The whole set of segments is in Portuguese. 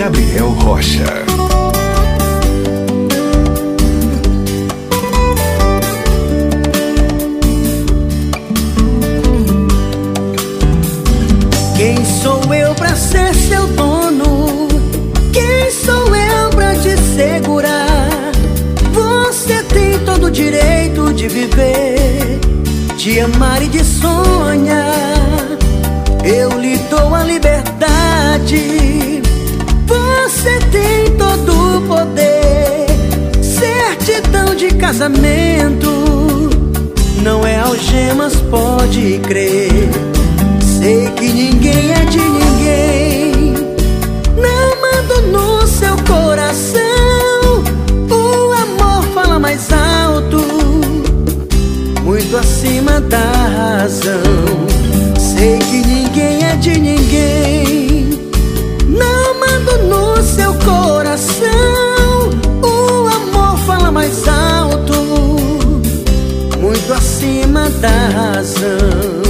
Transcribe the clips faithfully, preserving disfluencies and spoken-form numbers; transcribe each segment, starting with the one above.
Gabriel Rocha. Quem sou eu pra ser seu dono? Quem sou eu pra te segurar? Você tem todo o direito de viver, de amar e de sonhar. Eu lhe dou a liberdade. Você tem todo o poder. Certidão de casamento não é algemas, pode crer. Sei que ninguém é de ninguém. Não mando no seu coração. O amor fala mais alto, muito acima da razão. Sei que ninguém é de ninguém. Não mando no seu coração. O amor fala mais alto, muito acima da razão.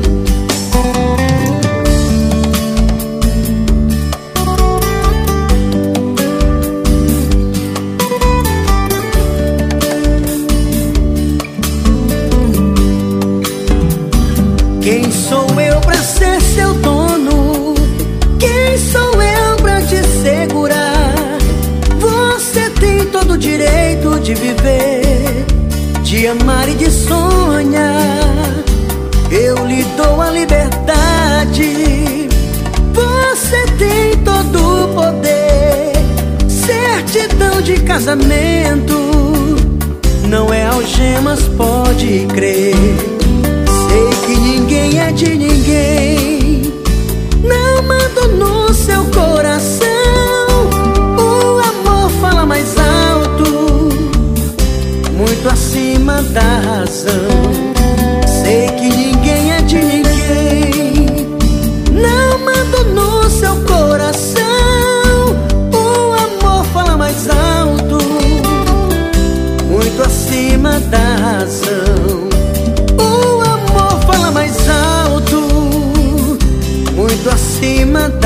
Quem sou eu pra ser seu dono? Quem sou eu pra te segurar? Você tem todo o direito de viver, de amar e de sonhar. Eu lhe dou a liberdade. Você tem todo o poder. Certidão de casamento não é algemas, pode crer. Sei que ninguém é de ninguém. Não mando no seu coração. O amor fala mais alto, muito acima da razão. Sei que ninguém é de ninguém. Não mando no seu coração. O amor fala mais alto, muito acima da razão. Mais alto, muito acima